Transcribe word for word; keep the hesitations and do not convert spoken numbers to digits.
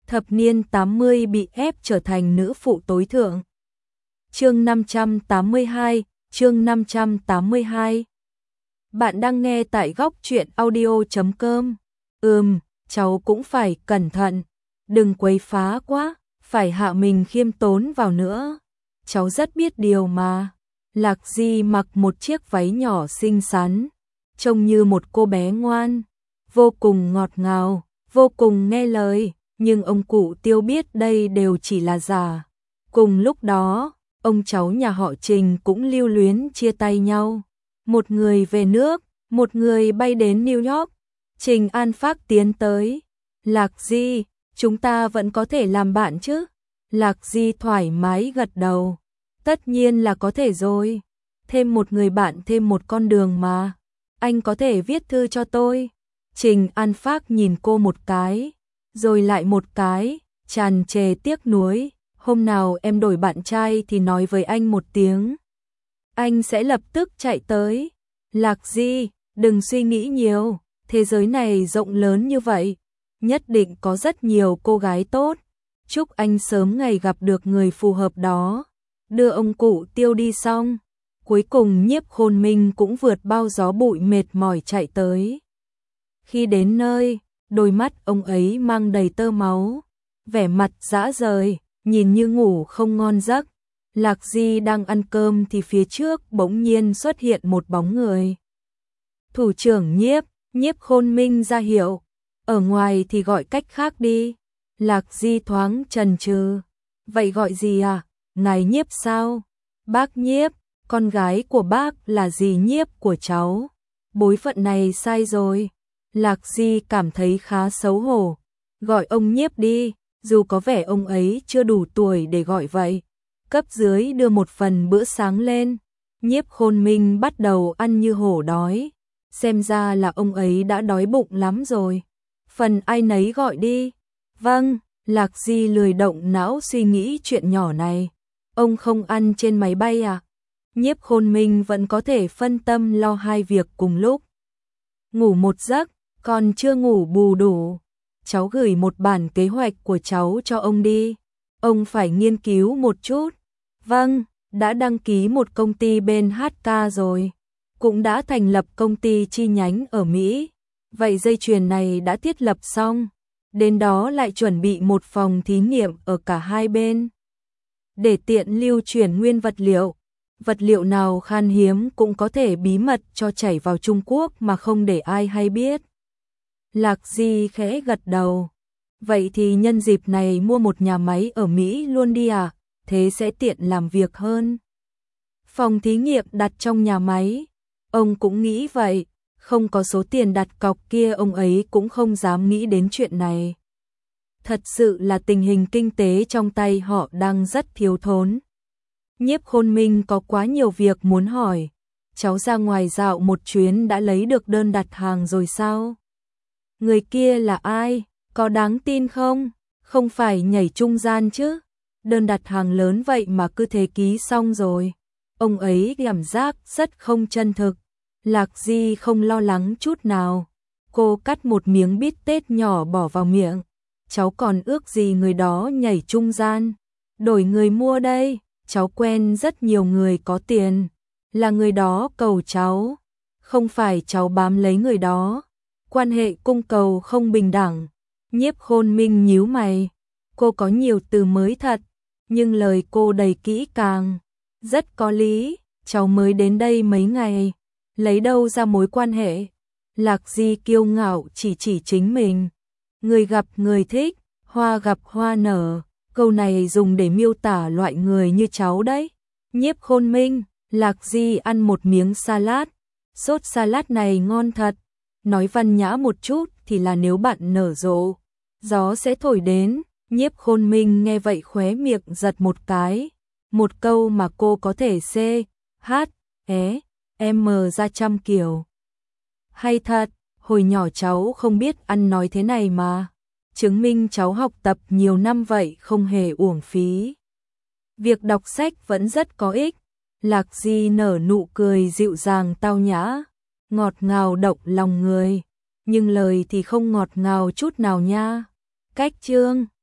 thập niên tám mươi bị ép trở thành nữ phụ tối thượng. Chương năm trăm tám mươi hai, chương năm trăm tám mươi hai. Bạn đang nghe tại góc truyện audio chấm com. Ừm, cháu cũng phải cẩn thận, đừng quấy phá quá, phải hạ mình khiêm tốn vào nữa. Cháu rất biết điều mà. Lạc Di mặc một chiếc váy nhỏ xinh xắn, trông như một cô bé ngoan, vô cùng ngọt ngào, vô cùng nghe lời, nhưng ông cụ Tiêu biết đây đều chỉ là giả. Cùng lúc đó, ông cháu nhà họ Trình cũng lưu luyến chia tay nhau. Một người về nước, một người bay đến New York. Trình An Phác tiến tới. Lạc Di, chúng ta vẫn có thể làm bạn chứ? Lạc Di thoải mái gật đầu. Tất nhiên là có thể rồi. Thêm một người bạn thêm một con đường mà. Anh có thể viết thư cho tôi. Trình An Phác nhìn cô một cái, rồi lại một cái, tràn trề tiếc nuối. Hôm nào em đổi bạn trai thì nói với anh một tiếng. Anh sẽ lập tức chạy tới. Lạc Di, đừng suy nghĩ nhiều. Thế giới này rộng lớn như vậy, nhất định có rất nhiều cô gái tốt. Chúc anh sớm ngày gặp được người phù hợp đó. Đưa ông cụ Tiêu đi xong, cuối cùng Nhiếp Khôn Minh cũng vượt bao gió bụi mệt mỏi chạy tới. Khi đến nơi, đôi mắt ông ấy mang đầy tơ máu, vẻ mặt rã rời, nhìn như ngủ không ngon giấc. Lạc Di đang ăn cơm thì phía trước bỗng nhiên xuất hiện một bóng người. Thủ trưởng Nhiếp, Nhiếp Khôn Minh ra hiệu, ở ngoài thì gọi cách khác đi. Lạc Di thoáng chần chừ, vậy gọi gì à? Ngài Nhiếp sao? Bác Nhiếp, con gái của bác là dì Nhiếp của cháu. Bối phận này sai rồi. Lạc Di cảm thấy khá xấu hổ. Gọi ông Nhiếp đi, dù có vẻ ông ấy chưa đủ tuổi để gọi vậy. Cấp dưới đưa một phần bữa sáng lên. Nhiếp Khôn Minh bắt đầu ăn như hổ đói. Xem ra là ông ấy đã đói bụng lắm rồi. Phần ai nấy gọi đi. Vâng, Lạc Di lười động não suy nghĩ chuyện nhỏ này. Ông không ăn trên máy bay à? Nhiếp Khôn Minh vẫn có thể phân tâm lo hai việc cùng lúc. Ngủ một giấc, còn chưa ngủ bù đủ. Cháu gửi một bản kế hoạch của cháu cho ông đi. Ông phải nghiên cứu một chút. Vâng, đã đăng ký một công ty bên hát ca rồi. Cũng đã thành lập công ty chi nhánh ở Mỹ. Vậy dây chuyền này đã thiết lập xong. Đến đó lại chuẩn bị một phòng thí nghiệm ở cả hai bên. Để tiện lưu chuyển nguyên vật liệu. Vật liệu nào khan hiếm cũng có thể bí mật cho chảy vào Trung Quốc mà không để ai hay biết. Lạc Di khẽ gật đầu. Vậy thì nhân dịp này mua một nhà máy ở Mỹ luôn đi à? Thế sẽ tiện làm việc hơn. Phòng thí nghiệm đặt trong nhà máy. Ông cũng nghĩ vậy. Không có số tiền đặt cọc kia ông ấy cũng không dám nghĩ đến chuyện này. Thật sự là tình hình kinh tế trong tay họ đang rất thiếu thốn. Nhiếp Khôn Minh có quá nhiều việc muốn hỏi. Cháu ra ngoài dạo một chuyến đã lấy được đơn đặt hàng rồi sao? Người kia là ai? Có đáng tin không? Không phải nhảy trung gian chứ? Đơn đặt hàng lớn vậy mà cứ thế ký xong rồi. Ông ấy cảm giác rất không chân thực. Lạc Di không lo lắng chút nào. Cô cắt một miếng bít tết nhỏ bỏ vào miệng. Cháu còn ước gì người đó nhảy trung gian. Đổi người mua đây. Cháu quen rất nhiều người có tiền. Là người đó cầu cháu. Không phải cháu bám lấy người đó. Quan hệ cung cầu không bình đẳng. Nhiếp Khôn Minh nhíu mày. Cô có nhiều từ mới thật. Nhưng lời cô đầy kỹ càng. Rất có lý. Cháu mới đến đây mấy ngày. Lấy đâu ra mối quan hệ? Lạc Di kiêu ngạo chỉ chỉ chính mình. Người gặp người thích, hoa gặp hoa nở. Câu này dùng để miêu tả loại người như cháu đấy. Nhiếp Khôn Minh, Lạc Di ăn một miếng salad. Sốt salad này ngon thật. Nói văn nhã một chút thì là nếu bạn nở rộ, gió sẽ thổi đến. Nhiếp Khôn Minh nghe vậy khóe miệng giật một cái. Một câu mà cô có thể C, H, E, M ra trăm kiểu. Hay thật, hồi nhỏ cháu không biết ăn nói thế này mà. Chứng minh cháu học tập nhiều năm vậy không hề uổng phí. Việc đọc sách vẫn rất có ích. Lạc Di nở nụ cười dịu dàng tao nhã, ngọt ngào động lòng người. Nhưng lời thì không ngọt ngào chút nào nha. Cách chương